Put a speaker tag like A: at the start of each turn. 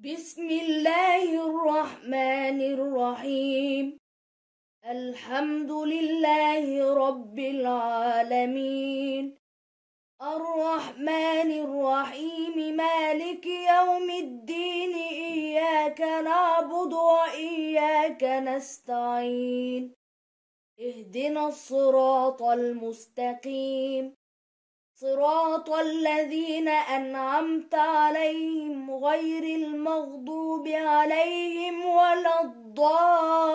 A: بسم الله الرحمن الرحيم. الحمد لله رب العالمين، الرحمن الرحيم، مالك يوم الدين، إياك نعبد وإياك نستعين، اهدنا الصراط المستقيم، صراط الذين أنعمت عليهم غير المغضوب عليهم ولا الضالين.